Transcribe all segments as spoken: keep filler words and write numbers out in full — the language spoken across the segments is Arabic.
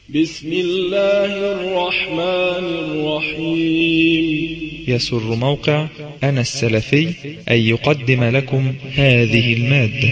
بسم الله الرحمن الرحيم. يسر موقع أنا السلفي أن يقدم لكم هذه المادة.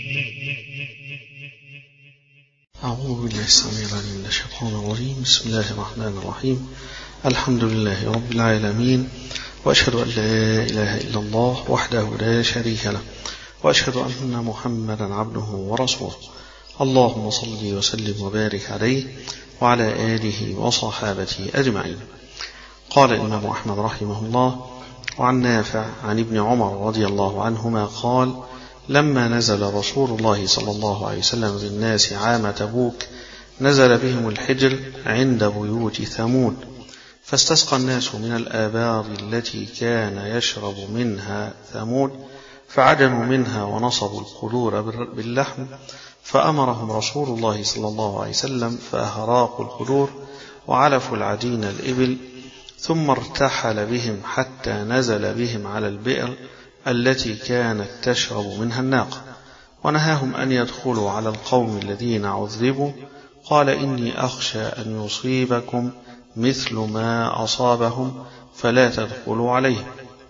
أعوذ بالله السميع العليم من الشيطان الرجيم. بسم الله الرحمن الرحيم. الحمد لله رب العالمين، وأشهد أن لا إله إلا الله وحده لا شريك له، وأشهد أن محمدا عبده ورسوله. اللهم صل وسلم وبارك عليه وعلى آله وصحابته أجمعين. قال الإمام أحمد رحمه الله: وعن نافع عن ابن عمر رضي الله عنهما قال: لما نزل رسول الله صلى الله عليه وسلم بالناس عام تبوك نزل بهم الحجر عند بيوت ثمود، فاستسقى الناس من الآبار التي كان يشرب منها ثمود، فعجنوا منها ونصبوا القدور باللحم، فأمرهم رسول الله صلى الله عليه وسلم فأهراقوا القدور وعلفوا العجين الإبل، ثم ارتحل بهم حتى نزل بهم على البئر التي كانت تشرب منها الناقة، ونهاهم أن يدخلوا على القوم الذين عذبوا. قال: إني أخشى أن يصيبكم مثل ما أصابهم فلا تدخلوا عليهم.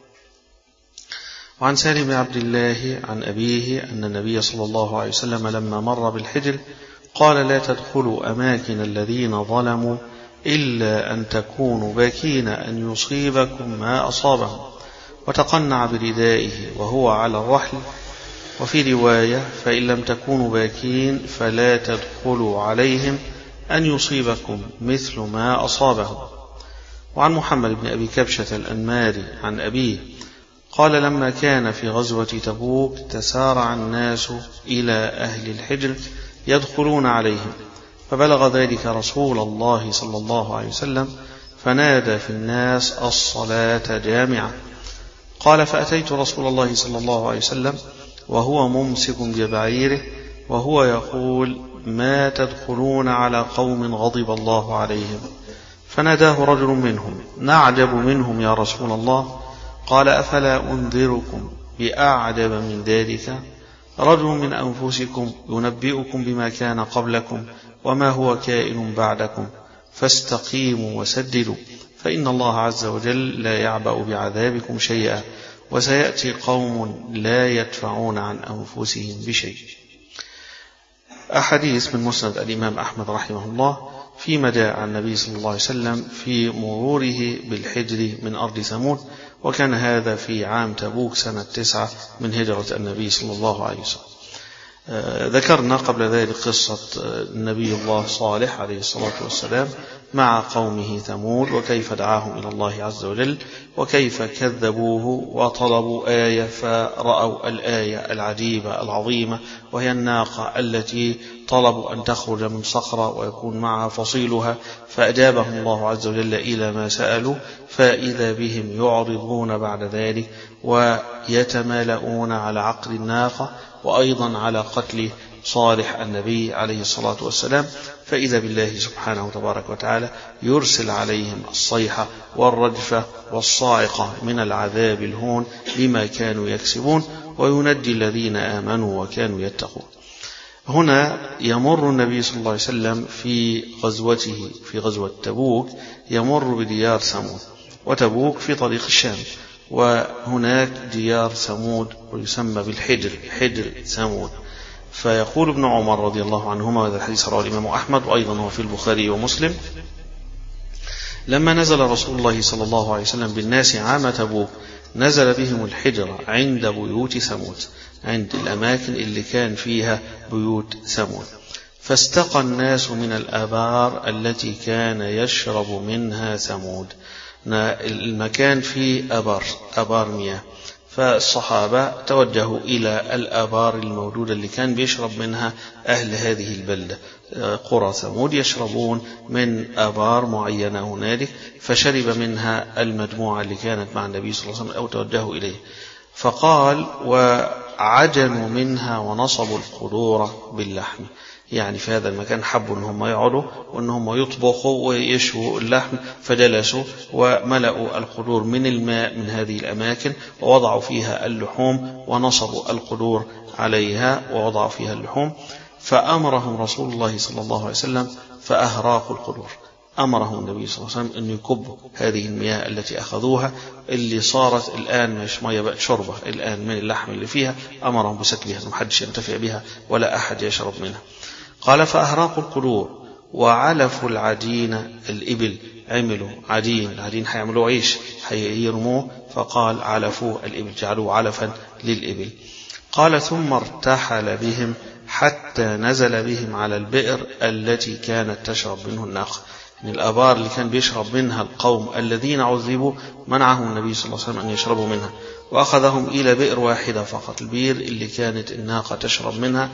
وعن سالم بن عبد الله عن أبيه أن النبي صلى الله عليه وسلم لما مر بالحجر قال: لا تدخلوا أماكن الذين ظلموا إلا أن تكونوا باكين أن يصيبكم ما أصابهم، وتقنع بردائه وهو على الرحل. وفي رواية: فإن لم تكونوا باكين فلا تدخلوا عليهم أن يصيبكم مثل ما أصابهم. وعن محمد بن أبي كبشة الأنماري عن أبيه قال: لما كان في غزوة تبوك تسارع الناس إلى أهل الحجر يدخلون عليهم، فبلغ ذلك رسول الله صلى الله عليه وسلم فنادى في الناس الصلاة جامعة. قال: فأتيت رسول الله صلى الله عليه وسلم وهو ممسك ببعيره وهو يقول: ما تدخلون على قوم غضب الله عليهم؟ فناداه رجل منهم: نعجب منهم يا رسول الله. قال: أفلا أنذركم بأعجب من ذلك؟ رجل من أنفسكم ينبئكم بما كان قبلكم وما هو كائن بعدكم، فاستقيموا وسددوا، فإن الله عز وجل لا يعبأ بعذابكم شيئا، وسيأتي قوم لا يدفعون عن أنفسهم بشيء. أحاديث من مسند الإمام أحمد رحمه الله فيما جاء عن النبي صلى الله عليه وسلم في مروره بالحجر من أرض ثمود، وكان هذا في عام تبوك سنة تسعة من هجرة النبي صلى الله عليه وسلم. آه ذكرنا قبل ذلك قصة النبي الله صالح عليه الصلاة والسلام مع قومه ثمود، وكيف دعاهم إلى الله عز وجل، وكيف كذبوه وطلبوا آية فرأوا الآية العجيبة العظيمة، وهي الناقة التي طلبوا أن تخرج من صخرة ويكون معها فصيلها، فأجابهم الله عز وجل إلى ما سألوا، فإذا بهم يعرضون بعد ذلك ويتمالؤون على عقل الناقة وأيضا على قتل صالح النبي عليه الصلاة والسلام، فإذا بالله سبحانه وتبارك وتعالى يرسل عليهم الصيحة والرجفة والصاعقة من العذاب الهون بما كانوا يكسبون، وينجي الذين آمنوا وكانوا يتقون. هنا يمر النبي صلى الله عليه وسلم في غزوته في غزوة تبوك يمر بديار ثمود، وتبوك في طريق الشام، وهناك ديار ثمود ويسمى بالحجر، حجر ثمود. فيقول ابن عمر رضي الله عنهما، وهذا الحديث رواه الإمام أحمد وأيضا هو في البخاري ومسلم: لما نزل رسول الله صلى الله عليه وسلم بالناس عام تبوك نزل بهم الحجر عند بيوت ثمود، عند الأماكن اللي كان فيها بيوت ثمود، فاستقى الناس من الآبار التي كان يشرب منها ثمود. المكان فيه أبار أبار مياه، فالصحابة توجهوا إلى الآبار الموجودة اللي كان بيشرب منها أهل هذه البلدة، قرى ثمود يشربون من آبار معينة هنالك، فشرب منها المجموعة اللي كانت مع النبي صلى الله عليه وسلم أو توجهوا إليه. فقال: وعجنوا منها ونصبوا القدور باللحم، يعني في هذا المكان حبوا أنهم يقعدوا وأنهم يطبخوا ويشووا اللحم، فجلسوا وملأوا القدور من الماء من هذه الأماكن ووضعوا فيها اللحوم ونصبوا القدور عليها ووضعوا فيها اللحوم. فأمرهم رسول الله صلى الله عليه وسلم فأهراقوا القدور. أمرهم النبي صلى الله عليه وسلم أن يكبوا هذه المياه التي أخذوها اللي صارت الآن مش مياه بقت شربة الآن من اللحم اللي فيها، أمرهم بسكبها، محدش ينتفع بها ولا أحد يشرب منها. قال فأهراقوا القدور وعلفوا العجين، الإبل عملوا عجين، العجين هيعملوا عيش هيرموه، فقال علفوا الإبل، جعلوا علفا للإبل. قال ثم ارتحل بهم حتى نزل بهم على البئر التي كانت تشرب منه الناقة. من الآبار اللي كان بيشرب منها القوم الذين عذبوا منعهم النبي صلى الله عليه وسلم أن يشربوا منها، وأخذهم إلى بئر واحدة فقط، البئر اللي كانت الناقة تشرب منها،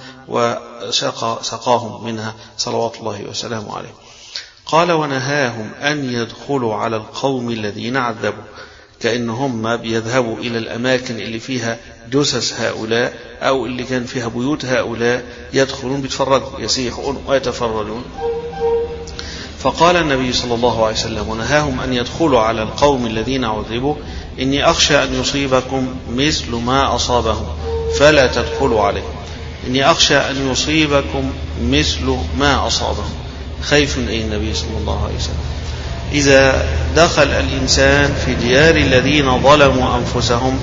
وسقاهم منها صلوات الله وسلامه عليه. قال ونهاهم أن يدخلوا على القوم الذين عذبوا، كأنهم بيذهبوا إلى الأماكن اللي فيها جثث هؤلاء أو اللي كان فيها بيوت هؤلاء، يدخلون بيتفرجوا يسيحون ويتفرجون. فقال النبي صلى الله عليه وسلم ونهاهم أن يدخلوا على القوم الذين عذبوا إني أخشى أن يصيبكم مثل ما أصابهم فلا تدخلوا عليهم. إني أخشى أن يصيبكم مثل ما أصابهم. خايف أي النبي صلى الله عليه وسلم إذا دخل الإنسان في ديار الذين ظلموا أنفسهم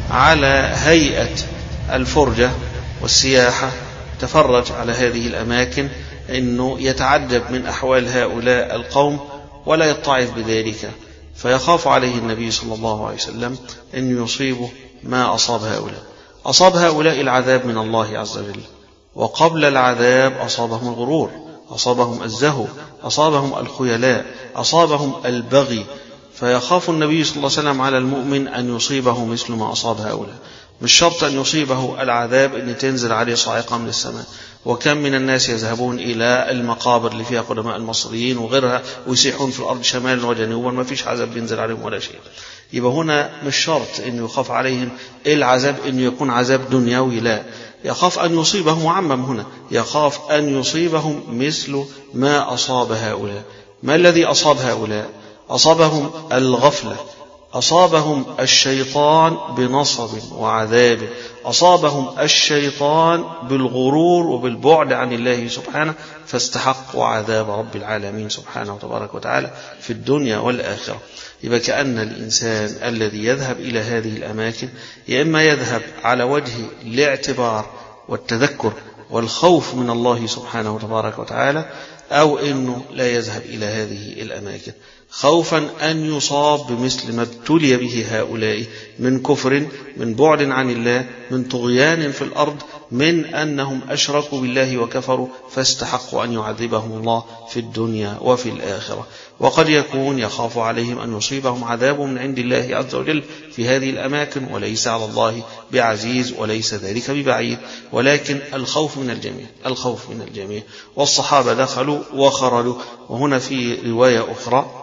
على هيئة الفرجة والسياحة، تفرج على هذه الأماكن، أنه يتعجب من أحوال هؤلاء القوم ولا يضطعف بذلك، فيخاف عليه النبي صلى الله عليه وسلم أن يصيبه ما أصاب هؤلاء. أصاب هؤلاء العذاب من الله عز وجل، وقبل العذاب أصابهم الغرور، أصابهم الزهو، أصابهم الخيلاء، أصابهم البغي، فيخاف النبي صلى الله عليه وسلم على المؤمن أن يصيبه مثل ما أصاب هؤلاء. مش شرط أن يصيبه العذاب أن تنزل عليه صاعقة من السماء، وكم من الناس يذهبون إلى المقابر اللي فيها قدماء المصريين وغيرها ويسيحون في الأرض شمالا وجنوبا ما فيش عذاب ينزل عليهم ولا شيء. يبقى هنا مش شرط أن يخاف عليهم العذاب أن يكون عذاب دنيوي، لا، يخاف أن يصيبهم، معمم هنا، يخاف أن يصيبهم مثل ما أصاب هؤلاء. ما الذي أصاب هؤلاء؟ أصابهم الغفلة، أصابهم الشيطان بنصب وعذاب، أصابهم الشيطان بالغرور وبالبعد عن الله سبحانه، فاستحقوا عذاب رب العالمين سبحانه وتبارك وتعالى في الدنيا والآخرة. يبقى كأن الإنسان الذي يذهب إلى هذه الأماكن يا إما يذهب على وجه الاعتبار والتذكر والخوف من الله سبحانه وتبارك وتعالى، أو أنه لا يذهب إلى هذه الأماكن خوفا أن يصاب بمثل ما ابتلي به هؤلاء من كفر، من بعد عن الله، من طغيان في الأرض، من أنهم أشركوا بالله وكفروا فاستحقوا أن يعذبهم الله في الدنيا وفي الآخرة. وقد يكون يخاف عليهم أن يصيبهم عذاب من عند الله عز وجل في هذه الأماكن، وليس على الله بعزيز وليس ذلك ببعيد، ولكن الخوف من الجميع، الخوف من الجميع. والصحابة دخلوا وخرجوا. وهنا في رواية أخرى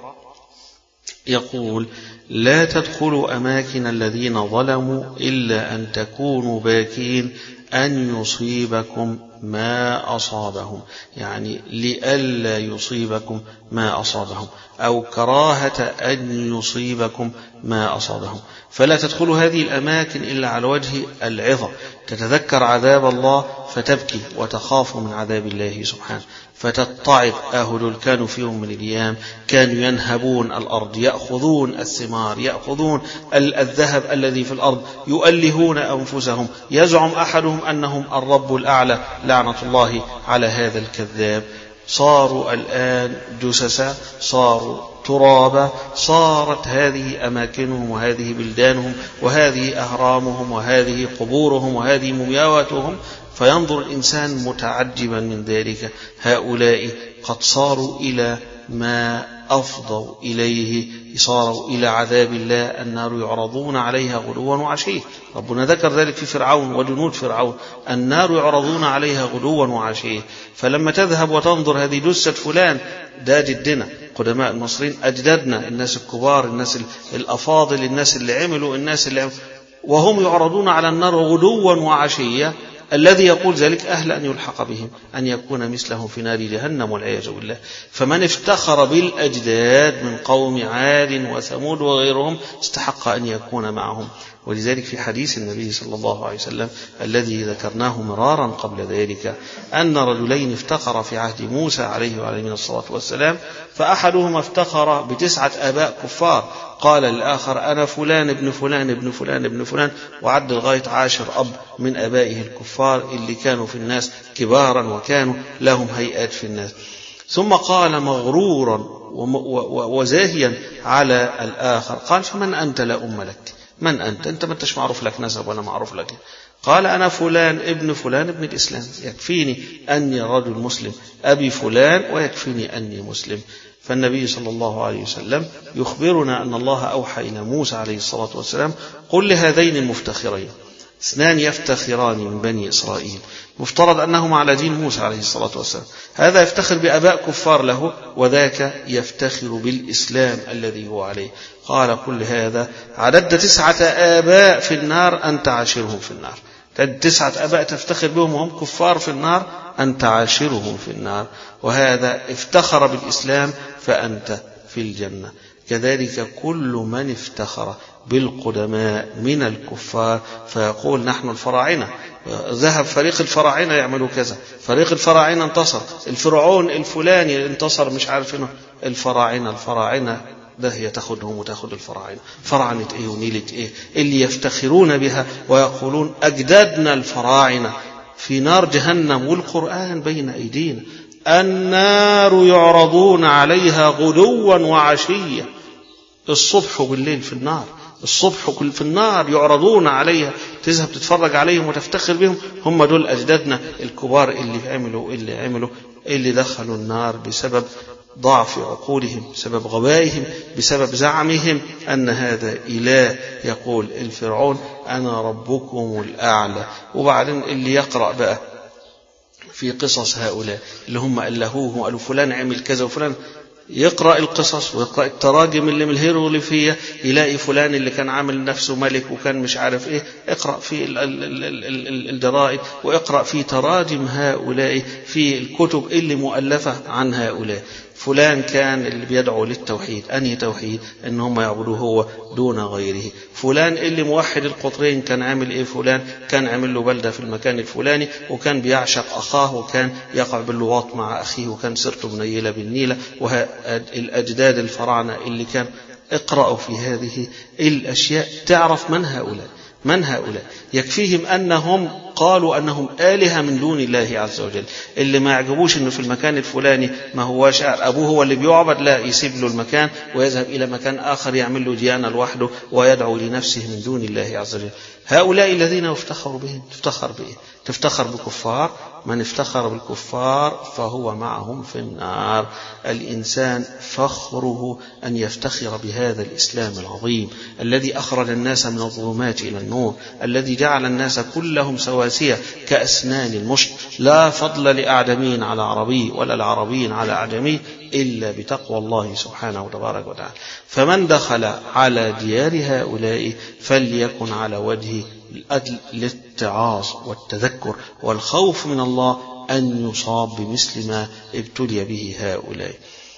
يقول لا تدخلوا أماكن الذين ظلموا إلا أن تكونوا باكين أن يصيبكم ما أصابهم، يعني لئلا يصيبكم ما أصابهم، أو كراهة أن يصيبكم ما أصابهم. فلا تدخلوا هذه الأماكن إلا على وجه العظة، تتذكر عذاب الله فتبكي وتخاف من عذاب الله سبحانه، فتضطعف. أهل كانوا في يوم من الأيام كانوا ينهبون الأرض، يأخذون الثمار، يأخذون الذهب الذي في الأرض، يؤلهون أنفسهم، يزعم أحدهم أنهم الرب الأعلى، لعنة الله على هذا الكذاب. صاروا الآن جثثا، صاروا ترابا، صارت هذه أماكنهم وهذه بلدانهم وهذه أهرامهم وهذه قبورهم وهذه مومياواتهم. فينظر الإنسان متعجبا من ذلك، هؤلاء قد صاروا إلى ما أفضوا إليه، صاروا إلى عذاب الله، النار يعرضون عليها غدوا وعشيا. ربنا ذكر ذلك في فرعون وجنود فرعون، النار يعرضون عليها غدوا وعشيا. فلما تذهب وتنظر هذه جثة فلان، ده جدنا قدماء المصريين، أجدادنا، الناس الكبار، الناس الأفاضل، الناس اللي عملوا، الناس اللي عملوا، وهم يعرضون على النار غدوا وعشيا. الذي يقول ذلك أهل أن يلحق بهم، أن يكون مثلهم في نار جهنم والعياذ بالله. فمن افتخر بالأجداد من قوم عاد وثمود وغيرهم استحق أن يكون معهم. ولذلك في حديث النبي صلى الله عليه وسلم الذي ذكرناه مرارا قبل ذلك أن رجلين افتخر في عهد موسى عليه وعليه الصلاة والسلام، فأحدهما افتخر بتسعة آباء كفار، قال الآخر أنا فلان ابن فلان ابن فلان ابن فلان، وعد لغاية عاشر أب من آبائه الكفار اللي كانوا في الناس كبارا وكانوا لهم هيئات في الناس. ثم قال مغرورا وزاهيا على الآخر، قال فمن أنت لا أم لك؟ من أنت؟ أنت ما انتش معروف لك نسب ولا معروف لك. قال أنا فلان ابن فلان ابن الإسلام، يكفيني أني رجل مسلم، أبي فلان ويكفيني أني مسلم. فالنبي صلى الله عليه وسلم يخبرنا أن الله أوحى إلى موسى عليه الصلاة والسلام قل لهذين المفتخرين، اثنان يفتخران من بني إسرائيل، مفترض أنهما على دين موسى عليه الصلاة والسلام، هذا يفتخر بآباء كفار له وذاك يفتخر بالإسلام الذي هو عليه. قال قل هذا عدد تسعة آباء في النار أن تعاشرهم في النار، تسعة آباء تفتخر بهم وهم كفار في النار أن تعاشرهم في النار، وهذا افتخر بالإسلام فأنت في الجنة. كذلك كل من افتخر بالقدماء من الكفار فيقول نحن الفراعنة، ذهب فريق الفراعنة يعملوا كذا، فريق الفراعنة انتصر، الفرعون الفلاني انتصر، مش عارف انه الفراعنة الفراعنة ده هي تاخدهم وتاخد الفراعنة، فراعنة ايه ونيلة ايه اللي يفتخرون بها ويقولون أجدادنا الفراعنة في نار جهنم والقرآن بين أيدينا، النار يعرضون عليها غدوا وعشيا، الصبح وبالليل في النار، الصبح في النار يعرضون عليها، تذهب تتفرج عليهم وتفتخر بهم، هم دول أجدادنا الكبار اللي عملوا اللي عملوا اللي دخلوا النار بسبب ضعف عقولهم، بسبب غبائهم، بسبب زعمهم أن هذا إله. يقول الفرعون أنا ربكم الأعلى. وبعدين اللي يقرأ بقى في قصص هؤلاء اللي هم ألهوه وقالوا فلان عمل كذا وفلان، يقرأ القصص ويقرأ التراجم اللي من الهيروغليفية يلاقي فلان اللي كان عامل نفسه ملك وكان مش عارف ايه، اقرأ في الجرائد واقرأ في تراجم هؤلاء في الكتب اللي مؤلفة عن هؤلاء. فلان كان اللي بيدعو للتوحيد، أنهي توحيد؟ ان هم يعبدوه هو دون غيره. فلان اللي موحد القطرين كان عامل ايه؟ فلان كان عامل له بلدة في المكان الفلاني وكان بيعشق أخاه وكان يقع باللواط مع أخيه وكان سيرته منيلة بالنيلة، والأجداد الفراعنة اللي كان. اقرأوا في هذه الأشياء تعرف من هؤلاء، من هؤلاء يكفيهم أنهم قالوا أنهم آلهة من دون الله عز وجل. اللي ما يعجبوش أنه في المكان الفلاني ما هو شاعر أبوه هو اللي بيعبد، لا، يسيب له المكان ويذهب إلى مكان آخر يعمل له ديانة لوحده ويدعو لنفسه من دون الله عز وجل. هؤلاء الذين يفتخر بهم تفتخر بإيه؟ تفتخر بكفار. من افتخر بالكفار فهو معهم في النار. الإنسان فخره أن يفتخر بهذا الإسلام العظيم الذي أخرج الناس من الظلمات إلى النور، الذي جعل الناس كلهم سواسية كأسنان المشط، لا فضل لأعجمي على عربي ولا العربي على أعجمي إلا بتقوى الله سبحانه وتبارك وتعالى. فمن دخل على ديار هؤلاء فليكن على وجه الأدل للاتعاظ والتذكر والخوف من الله أن يصاب بمثل ما ابتلي به هؤلاء.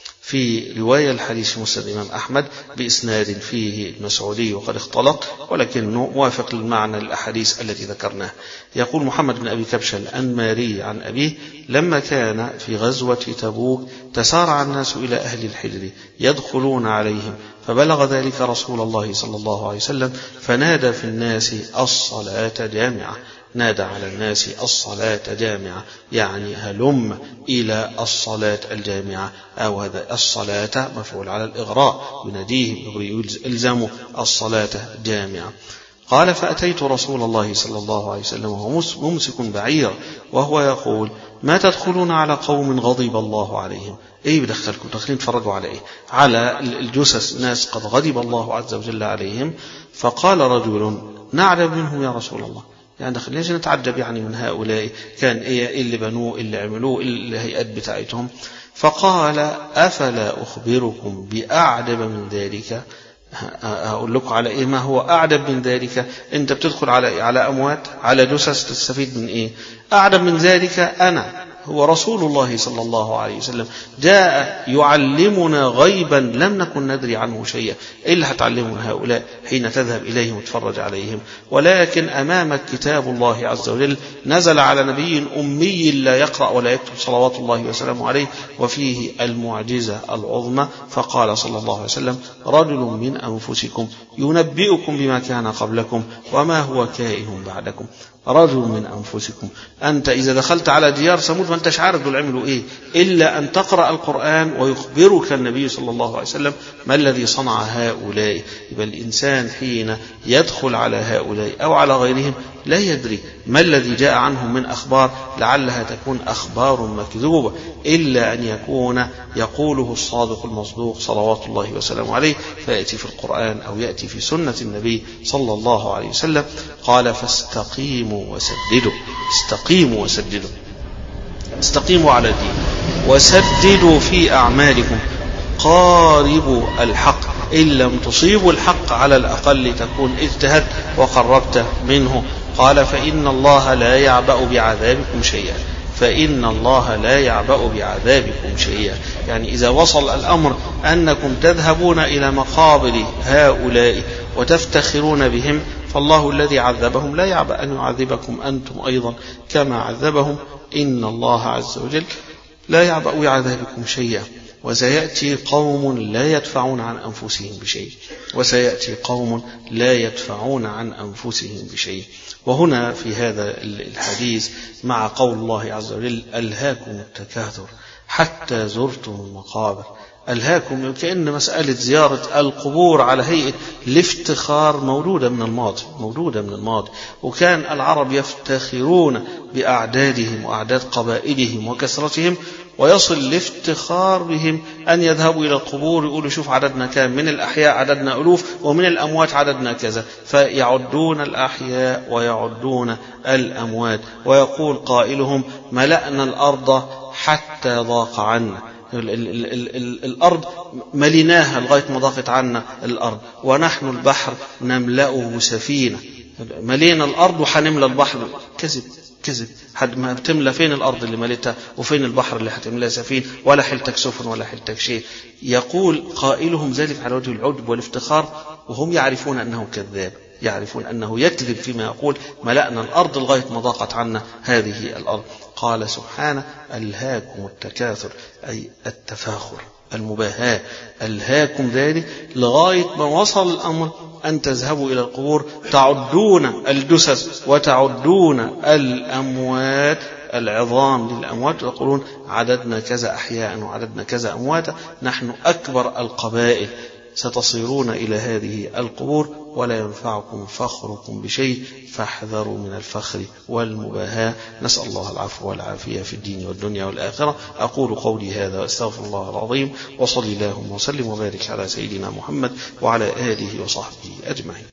في رواية الحديث مسند الإمام أحمد بإسناد فيه المسعودي وقد اختلط ولكنه موافق للمعنى الأحاديث التي ذكرناها. يقول محمد بن أبي كبشة الأنماري عن أبيه لما كان في غزوة تبوك تسارع الناس إلى أهل الحجر يدخلون عليهم، فبلغ ذلك رسول الله صلى الله عليه وسلم فنادى في الناس الصلاة جامعة، نادى على الناس الصلاة جامعة، يعني هلم إلى الصلاة الجامعة، أو هذا الصلاة مفعول على الإغراء، يناديهم يلزموا الصلاة جامعة. قال فأتيت رسول الله صلى الله عليه وسلم وهو ممسك بعير وهو يقول ما تدخلون على قوم غضب الله عليهم؟ ايه بدخلكم داخلين تفرجوا على ايه؟ على الجثث، ناس قد غضب الله عز وجل عليهم. فقال رجل نعجب منهم يا رسول الله، يعني داخلين ليش نتعجب يعني من هؤلاء؟ كان ايه اللي بنوه اللي عملوه اللي هيئات بتاعتهم؟ فقال أفلا أخبركم بأعجب من ذلك؟ أقول لكم على إيه ما هو أعجب من ذلك؟ أنت بتدخل على على أموات، على جثث، تستفيد من إيه؟ أعجب من ذلك أنا هو رسول الله صلى الله عليه وسلم جاء يعلمنا غيبا لم نكن ندري عنه شيئا. إيه اللي هتعلمنا هؤلاء حين تذهب إليهم وتفرج عليهم؟ ولكن أمامك كتاب الله عز وجل نزل على نبي أمي لا يقرأ ولا يكتب صلوات الله وسلامه عليه، وفيه المعجزة العظمى. فقال صلى الله عليه وسلم: رجل من أنفسكم ينبئكم بما كان قبلكم وما هو كائن بعدكم. رجل من أنفسكم. أنت إذا دخلت على ديار ثمود ما أنتش عارف دول عملوا إيه إلا أن تقرأ القرآن ويخبرك النبي صلى الله عليه وسلم ما الذي صنع هؤلاء. يبقى الإنسان حين يدخل على هؤلاء أو على غيرهم لا يدري ما الذي جاء عنهم من أخبار، لعلها تكون أخبار مكذوبة، إلا أن يكون يقوله الصادق المصدوق صلوات الله وسلامه عليه، فيأتي في القرآن أو يأتي في سنة النبي صلى الله عليه وسلم. قال: فاستقيموا وسددوا. استقيموا وسددوا، استقيموا على الدين وسددوا في أعمالكم، قاربوا الحق. إن لم تصيبوا الحق على الأقل تكون اجتهدت وقربت منه. قال: فإن الله لا يعبأ بعذابكم شيئا. فإن الله لا يعبأ بعذابكم شيئا، يعني إذا وصل الأمر أنكم تذهبون إلى مقابر هؤلاء وتفتخرون بهم، فالله الذي عذبهم لا يعبأ أن يعذبكم أنتم أيضا كما عذبهم. إن الله عز وجل لا يعبأ بعذابكم شيئا. وسيأتي قوم لا يدفعون عن أنفسهم بشيء. وسيأتي قوم لا يدفعون عن أنفسهم بشيء. وهنا في هذا الحديث مع قول الله عز وجل: ألهاكم التكاثر حتى زرتم المقابر. ألهاكم كأن مسألة زيارة القبور على هيئة الافتخار موجودة من الماضي، موجودة من الماضي. وكان العرب يفتخرون بأعدادهم وأعداد قبائلهم وكثرتهم، ويصل الافتخار بهم أن يذهبوا إلى القبور يقولوا: شوف عددنا كام، من الأحياء عددنا ألوف ومن الأموات عددنا كذا، فيعدون الأحياء ويعدون الأموات. ويقول قائلهم: ملأنا الأرض حتى ضاق عنا. ال ال ال ال ال الأرض مليناها لغاية ما ضاقت عنا الأرض، ونحن البحر نملأه سفينة. ملينا الأرض وحنملأ البحر. كذب كذب. حد ما بتملى فين الأرض اللي مليتها وفين البحر اللي هتملاه سفين، ولا حلتك سفن ولا حلتك شيء. يقول قائلهم ذلك على وجه العجب والافتخار، وهم يعرفون أنه كذاب، يعرفون أنه يكذب فيما يقول: ملأنا الأرض لغاية ما ضاقت عنا هذه الأرض. قال سبحانه: ألهاكم التكاثر، أي التفاخر، المباهاة. ألهاكم ذلك لغاية ما وصل الأمر أن تذهبوا إلى القبور تعدون الجثث وتعدون الأموات، العظام للأموات، ويقولون: عددنا كذا أحياء وعددنا كذا أمواتا، نحن أكبر القبائل. ستصيرون إلى هذه القبور ولا ينفعكم فخركم بشيء، فاحذروا من الفخر والمباهاة. نسأل الله العفو والعافية في الدين والدنيا والآخرة. أقول قولي هذا وأستغفر الله العظيم، وصلي اللهم وسلم وبارك على سيدنا محمد وعلى آله وصحبه أجمعين.